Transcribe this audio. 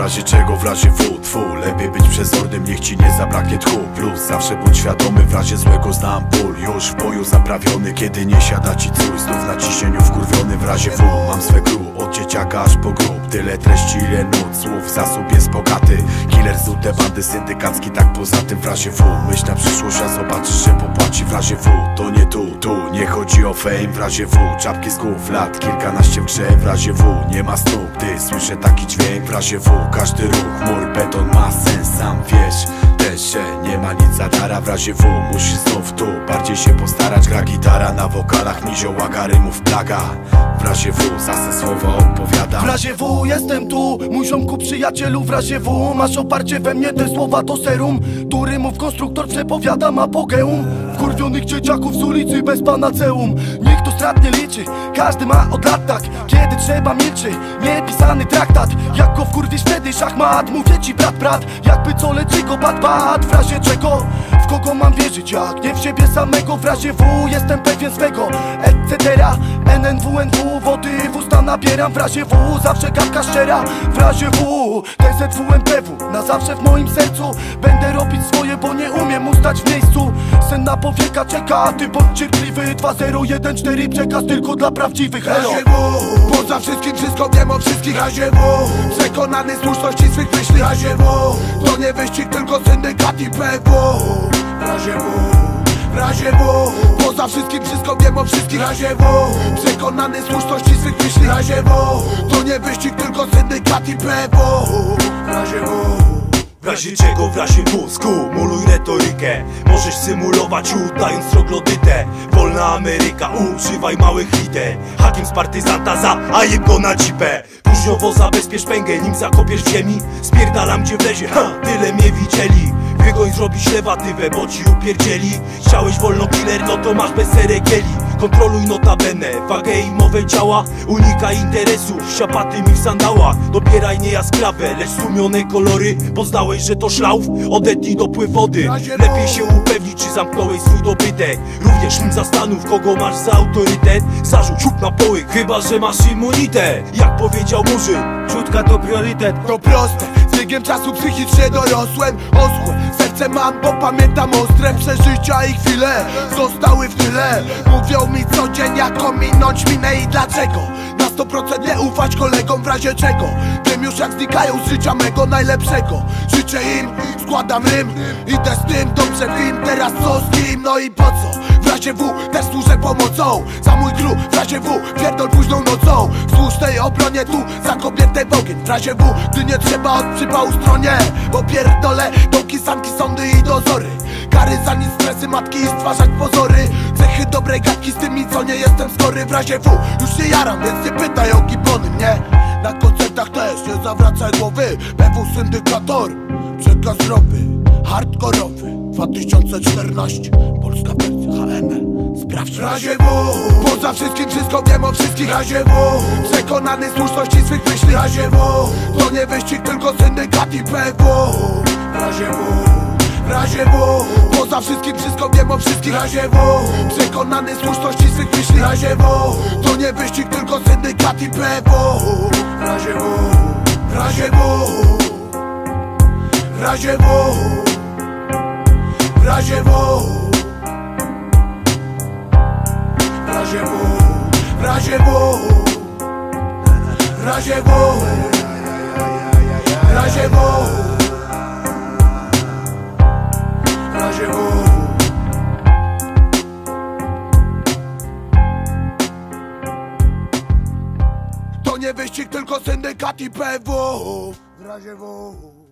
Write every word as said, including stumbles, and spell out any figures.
razie czego, w razie W, tfu. Lepiej być przezornym, niech ci nie zabraknie tchu. Plus zawsze bądź świadomy, w razie złego znam ból. Już w boju zaprawiony, kiedy nie siada ci cój. Znów na ciśnieniu wkurwiony, w razie W. Mam swe crew, od dzieciaka aż po grób. Tyle treści, ile nut, słów, zasób jest bogaty. Killer z te bandy syndykacki, tak poza tym w razie W. Myśl na przyszłość, a zobaczysz, że popłaci w razie W. To nie tu, tu, nie chodzi o fame, w razie W. Czapki z głów, lat, kilkanaście w grze, w razie W. Nie ma stóp, gdy słyszę taki dźwięk, w razie W. Każdy ruch, mur, beton ma sens, sam wiesz też, że nie ma nic za dara, w razie W. Musisz znów tu, bardziej się postarać. Gra gitara na wokalach, nizioła, rymów plaga. W razie W, za te słowa odpowiadam. W razie W jestem tu, mój ziomku przyjacielu. W razie W masz oparcie we mnie, te słowa to serum. Tu rymów konstruktor przepowiadam apogeum. Wkurwionych dzieciaków z ulicy bez panaceum. Niech to stratnie liczy, każdy ma od lat tak. Kiedy trzeba milczy, niepisany traktat. Jak go wkurwisz wtedy szachmat, mówię ci brat, brat. Jakby co leci go bad, bad. W razie czego, w kogo mam wierzyć, jak nie w siebie samego. W razie W jestem pewien swego, etc. N N W N W, wody w usta nabieram. W razie W zawsze gadka szczera. W razie W T Z W M P W na zawsze w moim sercu. Będę robić swoje, bo nie umiem ustać w miejscu. Sen na powieka czeka, ty bądź cierpliwy. Dwa zero jeden cztery przekaz tylko dla prawdziwych. Hello. W razie W, poza wszystkim wszystko wiem o wszystkich. W razie W, przekonany słuszności swych myśli. W razie W, to nie wyścig, tylko syndykat i P W. W razie W, w razie W, poza wszystkim wszystko wiem o wszystkich. W razie W, przekonany słuszności swych myśli. W razie W, to nie wyścig, tylko syndykat i P W. W razie W. W razie czego, w razie W, skumuluj retorykę. Możesz symulować udając troglodytę. Wolna Ameryka, używaj małych liter. Hakiem z partyzanta za, a jem go na cipę. Próżniowo zabezpiecz pęgę, nim zakopiesz w ziemi. Spierdalam gdzie wlezie, ha, tyle mnie widzieli. Wygoń zrobić lewatywę, bo ci upierdzieli. Chciałeś wolno killer, no to masz bez seregieli. Kontroluj notabene, wagę i mowę ciała. Unikaj interesów, siapaty mi w sandałach. Dobieraj nie jaskrawę, lecz stłumione kolory. Poznałeś, że to szlauf, odetnij dopływ wody. Lepiej się upewnić, czy zamknąłeś swój dobytek. Również zastanów, kogo masz za autorytet. Zarzuć huk na połyk, chyba że masz immunitet. Jak powiedział Murzyn, czutka to priorytet. To proste, z biegiem czasu psychicznie dorosłem. Oschłe serce mam, bo pamiętam ostre przeżycia i chwile zostały w tyle. Mówią mi co dzień, jak ominąć minę i dlaczego. Na sto procent nie ufać kolegom, w razie czego. Wiem już jak znikają z życia mego najlepszego. Życzę im, składam rym, idę z tym, dobrze wiem teraz co z kim, no i po co. W razie W też służę pomocą, za mój crew. W razie W pierdol późną nocą, w słusznej obronie tu za kobietę w ogień. W razie W, gdy nie trzeba od przypału stronie, bo pierdolę dołki, sanki, sądy i dozory. Kary za nic, stresy matki i stwarzać pozory. Cechy dobrej gadki z tymi co nie jestem skory. W razie W już się jaram, więc nie pytaj o gibony mnie. Na koncertach też nie zawracaj głowy. P W syndykator, przekaz rowy, hardkorowy. dwa tysiące czternaście, polska wersja H M L. Sprawdź. W razie W, poza wszystkim wszystko wiem o wszystkich. W razie W, przekonany słuszności swych myśli. W razie W, to nie wyścig, tylko syndykat i P W. W razie W, w razie W, poza wszystkim wszystko wiem o wszystkich. W razie W, przekonany słuszności swych myśli. W razie W, to nie wyścig, tylko syndykat i P W. W razie W, w razie W, w razie W, w razie W, w razie W, w razie W, w razie W, w razie W, w razie W. To nie wyścig, tylko syndykat i P W. W razie W.